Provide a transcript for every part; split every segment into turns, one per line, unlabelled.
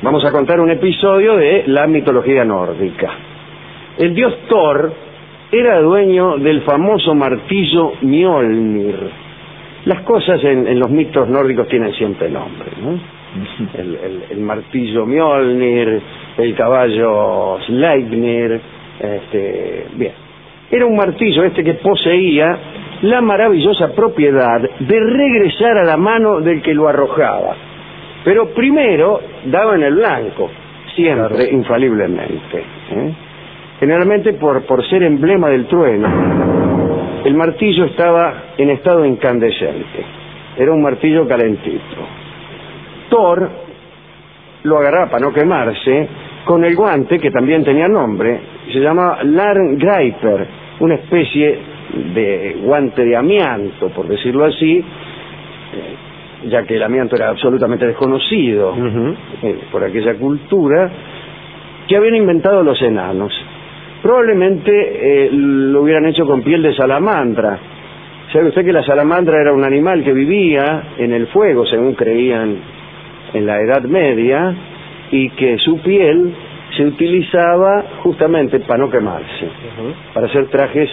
Vamos a contar un episodio de la mitología nórdica. El dios Thor era dueño del famoso martillo Mjolnir. Las cosas en los mitos nórdicos tienen siempre nombre, ¿no? El martillo Mjolnir, el caballo Sleipnir, bien. Era un martillo que poseía la maravillosa propiedad de regresar a la mano del que lo arrojaba. Pero primero daba en el blanco, siempre, claro, infaliblemente. Generalmente por ser emblema del trueno, el martillo estaba en estado incandescente. Era un martillo calentito. Thor lo agarraba para no quemarse con el guante, que también tenía nombre, se llamaba Larngreipr, una especie de guante de amianto, por decirlo así, ya que el amianto era absolutamente desconocido por aquella cultura, que habían inventado los enanos. Probablemente lo hubieran hecho con piel de salamandra. ¿Sabe usted que la salamandra era un animal que vivía en el fuego, según creían en la Edad Media, y que su piel se utilizaba justamente para no quemarse, para hacer trajes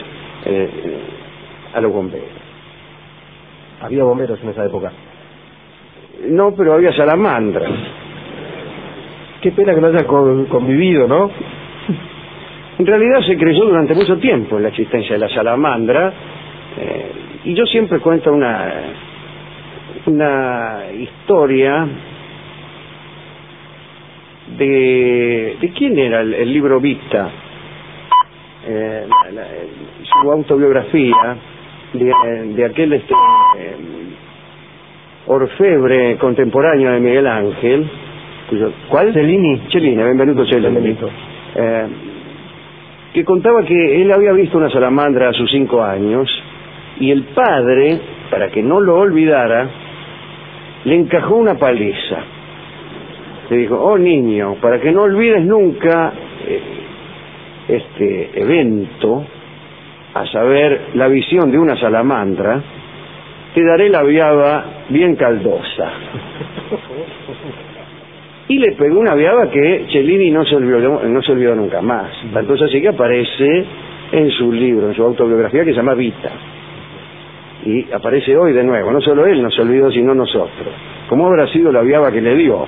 a los bomberos?
¿Había bomberos en esa época?
No, pero había salamandras.
Qué pena que no haya convivido, ¿no?
En realidad se creyó durante mucho tiempo en la existencia de la salamandra, y yo siempre cuento una historia de quién era el libro Vita, su autobiografía de aquel orfebre contemporáneo de Miguel Ángel, ¿cuál?
Cellini,
Benvenuto Cellini, que contaba que él había visto una salamandra a sus 5 años, y el padre, para que no lo olvidara, le encajó una paliza. Le dijo: oh niño, para que no olvides nunca este evento, a saber, la visión de una salamandra, te daré la viaba bien caldosa. Y le pegó una viaba que Cellini no se olvidó nunca más. Entonces así que aparece en su libro, en su autobiografía, que se llama Vita. Y aparece hoy de nuevo. No solo él no se olvidó, sino nosotros. ¿Cómo habrá sido la viaba que le dio?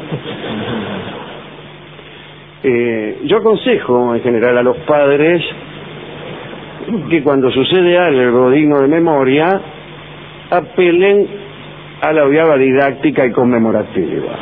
Yo aconsejo en general a los padres que cuando sucede algo digno de memoria, apelen a la viaba didáctica y conmemorativa.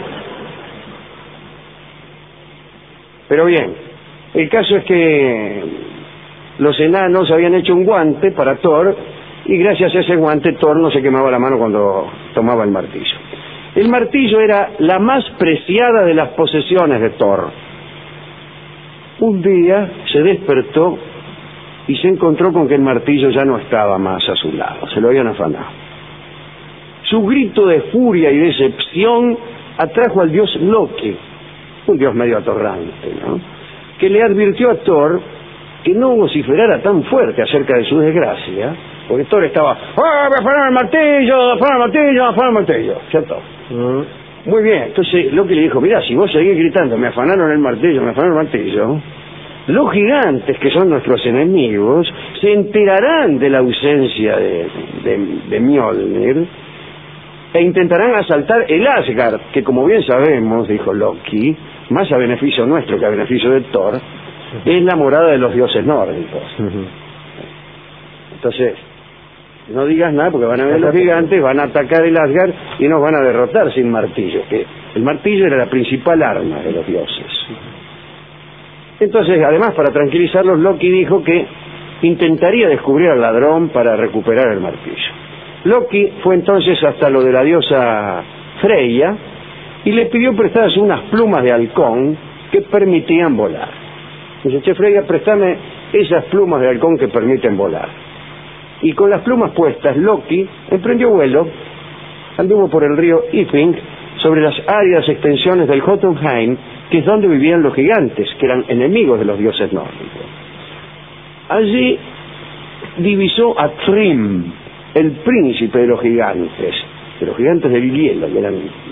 Pero bien, el caso es que los enanos habían hecho un guante para Thor, y gracias a ese guante Thor no se quemaba la mano cuando tomaba el martillo. El martillo era la más preciada de las posesiones de Thor. Un día se despertó y se encontró con que el martillo ya no estaba más a su lado, se lo habían afanado. Su grito de furia y decepción atrajo al dios Loki, un dios medio atorrante, ¿no?, que le advirtió a Thor que no vociferara tan fuerte acerca de su desgracia, porque Thor estaba: ¡ah, me afanaron el martillo, me afanaron el martillo! ¿Cierto? Muy bien. Entonces Loki le dijo: mira, si vos seguís gritando, me afanaron el martillo, los gigantes, que son nuestros enemigos, se enterarán de la ausencia de Mjolnir e intentarán asaltar el Asgard, que, como bien sabemos, dijo Loki, más a beneficio nuestro que a beneficio de Thor, es la morada de los dioses nórdicos. Entonces, no digas nada, porque van a ver los gigantes, van a atacar el Asgard y nos van a derrotar sin martillo, que el martillo era la principal arma de los dioses. Entonces, además, para tranquilizarlos, Loki dijo que intentaría descubrir al ladrón para recuperar el martillo. Loki fue entonces hasta lo de la diosa Freya y le pidió prestadas unas plumas de halcón que permitían volar. Dice: che, Freya, préstame esas plumas de halcón que permiten volar. Y con las plumas puestas, Loki emprendió vuelo, anduvo por el río Ifing, sobre las áridas extensiones del Jotunheim, que es donde vivían los gigantes, que eran enemigos de los dioses nórdicos. Allí divisó a Thrym, el príncipe de los gigantes del hielo, que eran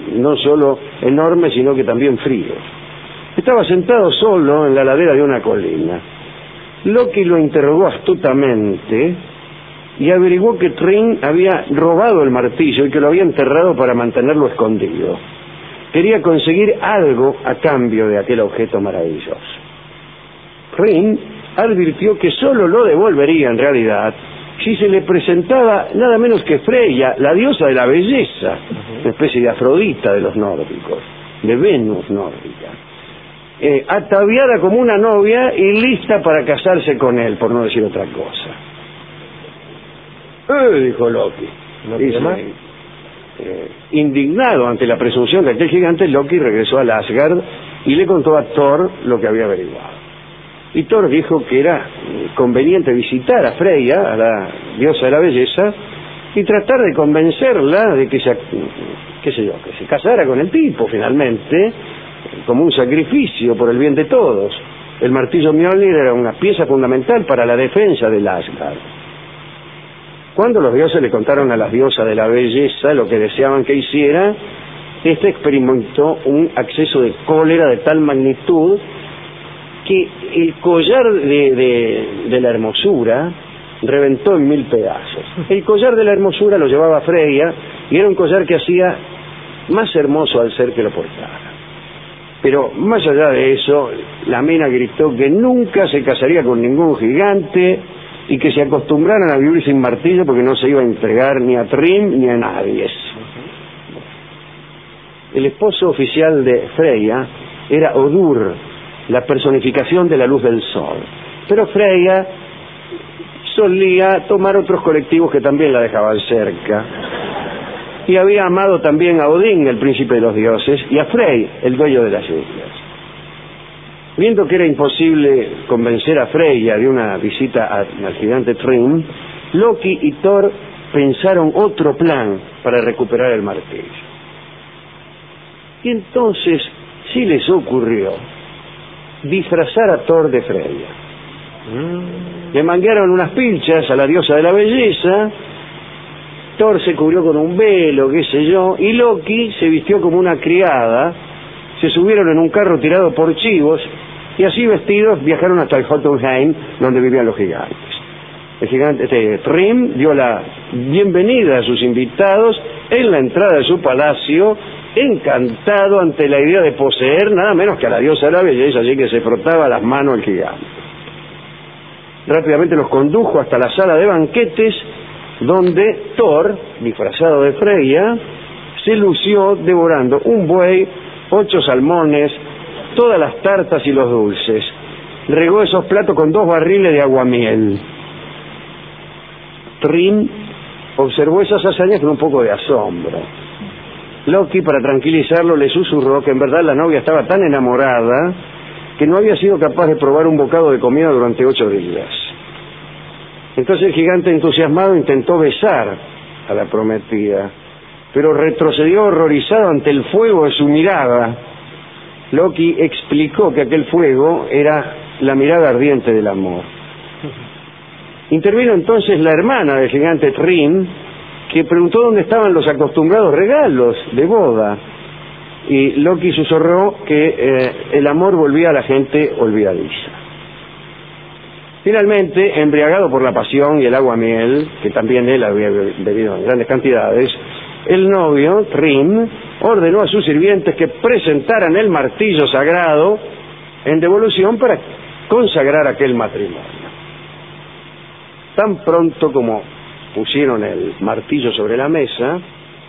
no solo enorme, sino que también frío. Estaba sentado solo en la ladera de una colina. Loki lo interrogó astutamente y averiguó que Thrym había robado el martillo y que lo había enterrado para mantenerlo escondido. Quería conseguir algo a cambio de aquel objeto maravilloso. Thrym advirtió que solo lo devolvería en realidad si se le presentaba nada menos que Freya, la diosa de la belleza, una especie de Afrodita de los nórdicos, de Venus nórdica, ataviada como una novia y lista para casarse con él, por no decir otra cosa. Dijo Loki.
¿No tiene más?
Indignado ante la presunción de aquel gigante, Loki regresó al Asgard y le contó a Thor lo que había averiguado. Y Thor dijo que era conveniente visitar a Freya, a la diosa de la belleza, y tratar de convencerla de que que se casara con el tipo finalmente, como un sacrificio por el bien de todos. El martillo Mjolnir era una pieza fundamental para la defensa del Asgard. Cuando los dioses le contaron a la diosa de la belleza lo que deseaban que hiciera, éste experimentó un acceso de cólera de tal magnitud que el collar de la hermosura reventó en 1000 pedazos. El collar de la hermosura lo llevaba Freya y era un collar que hacía más hermoso al ser que lo portara. Pero más allá de eso, la mina gritó que nunca se casaría con ningún gigante y que se acostumbraran a vivir sin martillo porque no se iba a entregar ni a Thrym ni a nadie. El esposo oficial de Freya era Odur, la personificación de la luz del sol. Pero Freya solía tomar otros colectivos que también la dejaban cerca. Y había amado también a Odín, el príncipe de los dioses, y a Frey, el dueño de las lluvias. Viendo que era imposible convencer a Freya de una visita al gigante Thrym, Loki y Thor pensaron otro plan para recuperar el martillo. Y entonces sí les ocurrió disfrazar a Thor de Freya. Le manguearon unas pilchas a la diosa de la belleza, Thor se cubrió con un velo, qué sé yo, y Loki se vistió como una criada, se subieron en un carro tirado por chivos, y así vestidos viajaron hasta el Jotunheim, donde vivían los gigantes. El gigante Thrym dio la bienvenida a sus invitados en la entrada de su palacio, encantado ante la idea de poseer nada menos que a la diosa de la belleza, así que se frotaba las manos el gigante. Rápidamente los condujo hasta la sala de banquetes, donde Thor, disfrazado de Freya, se lució devorando un buey, 8 salmones, todas las tartas y los dulces. Regó esos platos con 2 barriles de aguamiel. Thrym observó esas hazañas con un poco de asombro. Loki, para tranquilizarlo, le susurró que en verdad la novia estaba tan enamorada que no había sido capaz de probar un bocado de comida durante 8 días. Entonces el gigante, entusiasmado, intentó besar a la prometida, pero retrocedió horrorizado ante el fuego de su mirada. Loki explicó que aquel fuego era la mirada ardiente del amor. Intervino entonces la hermana del gigante Thrym, que preguntó dónde estaban los acostumbrados regalos de boda, y Loki susurró que el amor volvía a la gente olvidadiza. Finalmente, embriagado por la pasión y el aguamiel, que también él había bebido en grandes cantidades, el novio, Thrym, ordenó a sus sirvientes que presentaran el martillo sagrado en devolución para consagrar aquel matrimonio. Tan pronto como pusieron el martillo sobre la mesa,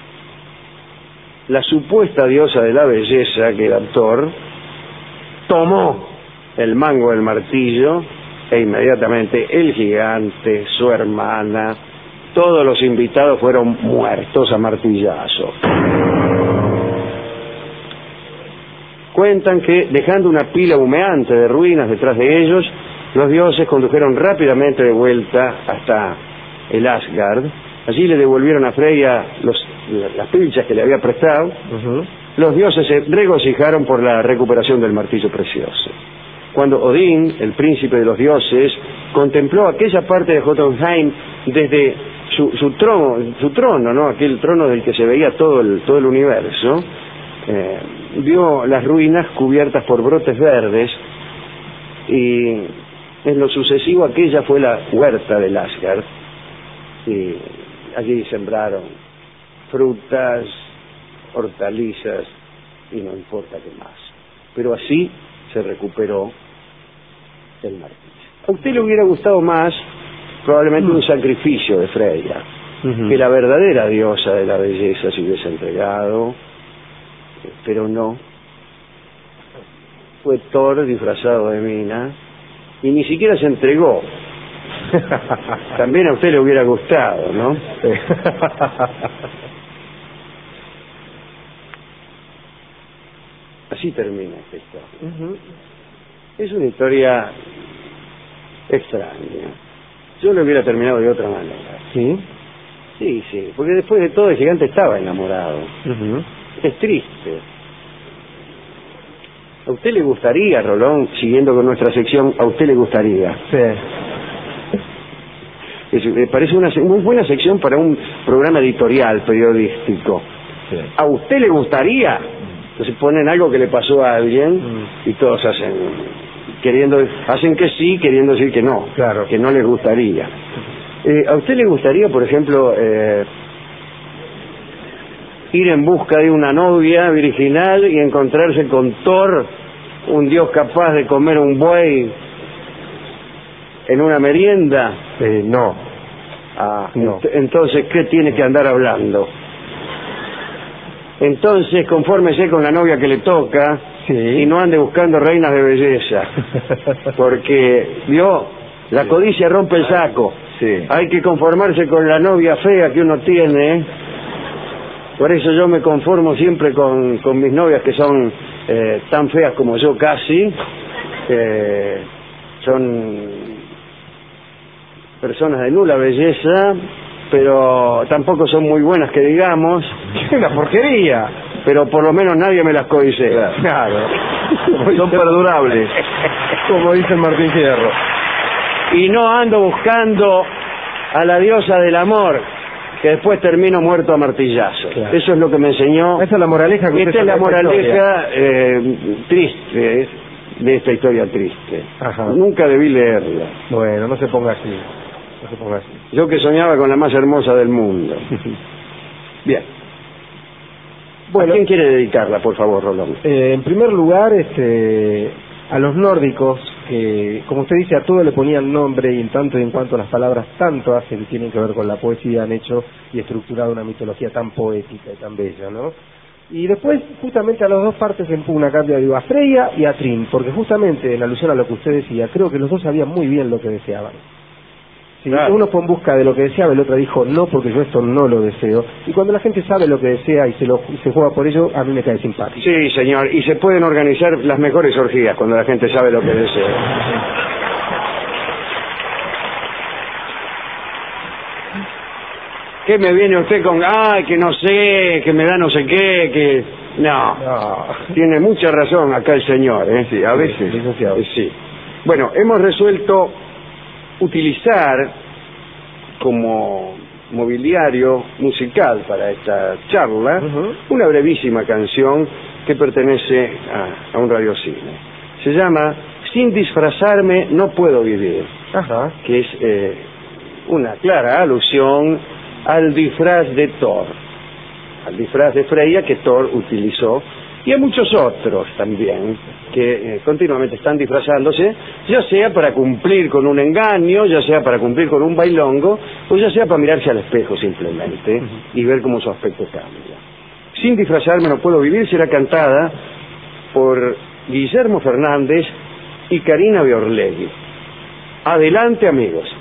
la supuesta diosa de la belleza, que era Thor, tomó el mango del martillo e inmediatamente el gigante, su hermana, todos los invitados fueron muertos a martillazo. Cuentan que, dejando una pila humeante de ruinas detrás de ellos, los dioses condujeron rápidamente de vuelta hasta el Asgard. Allí le devolvieron a Freya las pilchas que le había prestado. Los dioses se regocijaron por la recuperación del martillo precioso. Cuando Odín, el príncipe de los dioses, contempló aquella parte de Jotunheim desde su trono, ¿no? Aquel trono del que se veía todo el universo, vio las ruinas cubiertas por brotes verdes y en lo sucesivo aquella fue la huerta del Asgard y allí sembraron frutas, hortalizas y no importa qué más, pero así se recuperó el martillo. A usted le hubiera gustado más probablemente un sacrificio de Freya, que la verdadera diosa de la belleza se hubiese entregado, pero no. Fue Thor disfrazado de mina y ni siquiera se entregó. También a usted le hubiera gustado, ¿no? Así termina esta historia. Es una historia extraña. Yo lo hubiera terminado de otra manera.
¿Sí?
Sí, sí, porque después de todo el gigante estaba enamorado. Es triste. ¿A usted le gustaría, Rolón, siguiendo con nuestra sección, a usted le gustaría?
Sí.
Me parece una muy buena sección para un programa editorial, periodístico.
Sí.
¿A usted le gustaría? Entonces ponen algo que le pasó a alguien y todos hacen que sí, queriendo decir que no,
claro,
que no les gustaría. ¿A usted le gustaría, por ejemplo, ir en busca de una novia virginal y encontrarse con Thor, un dios capaz de comer un buey en una merienda?
No.
No. Entonces, ¿qué tiene que andar hablando? Entonces, confórmese con la novia que le toca,
sí,
y no ande buscando reinas de belleza, porque, ¿vio? La codicia rompe el saco.
Sí.
Hay que conformarse con la novia fea que uno tiene. Por eso yo me conformo siempre con mis novias que son tan feas como yo casi. Son personas de nula belleza, pero tampoco son muy buenas que digamos.
¡Qué una porquería!
Pero por lo menos nadie me las codicea.
Claro.
Son perdurables.
Como dice Martín Fierro.
Y no ando buscando a la diosa del amor, que después termino muerto a martillazo. Claro. Eso es lo que me enseñó.
Esa es la moraleja que
esta es la moraleja triste de esta historia triste.
Ajá.
Nunca debí leerla.
Bueno, no se ponga así. No se ponga así.
Yo que soñaba con la más hermosa del mundo. Bien. Bueno, ¿a quién quiere dedicarla, por favor, Rolón?
En primer lugar, a los nórdicos, que, como usted dice, a todo le ponían nombre, y en tanto y en cuanto las palabras tanto hacen, tienen que ver con la poesía, han hecho y estructurado una mitología tan poética y tan bella, ¿no? Y después, justamente a las dos partes en pugna cambia, digo, a Freya y a Thrym, porque justamente en alusión a lo que usted decía, creo que los dos sabían muy bien lo que deseaban. Sí, claro. Uno fue en busca de lo que deseaba, el otro dijo, no, porque yo esto no lo deseo. Y cuando la gente sabe lo que desea y se juega por ello, a mí me cae simpático.
Sí, señor, y se pueden organizar las mejores orgías cuando la gente sabe lo que desea. ¿Qué me viene usted con, que no sé, que me da no sé qué, que... No. Tiene mucha razón acá el señor, ¿eh? Sí, a veces. Sí. Bueno, hemos resuelto utilizar como mobiliario musical para esta charla una brevísima canción que pertenece a un radiocine. Se llama Sin disfrazarme no puedo vivir. Ajá. Que es una clara alusión al disfraz de Thor, al disfraz de Freya que Thor utilizó, y a muchos otros también que continuamente están disfrazándose, ya sea para cumplir con un engaño, ya sea para cumplir con un bailongo, o ya sea para mirarse al espejo simplemente y ver cómo su aspecto cambia. Sin disfrazarme no puedo vivir será cantada por Guillermo Fernández y Karina Biorlegui. Adelante, amigos.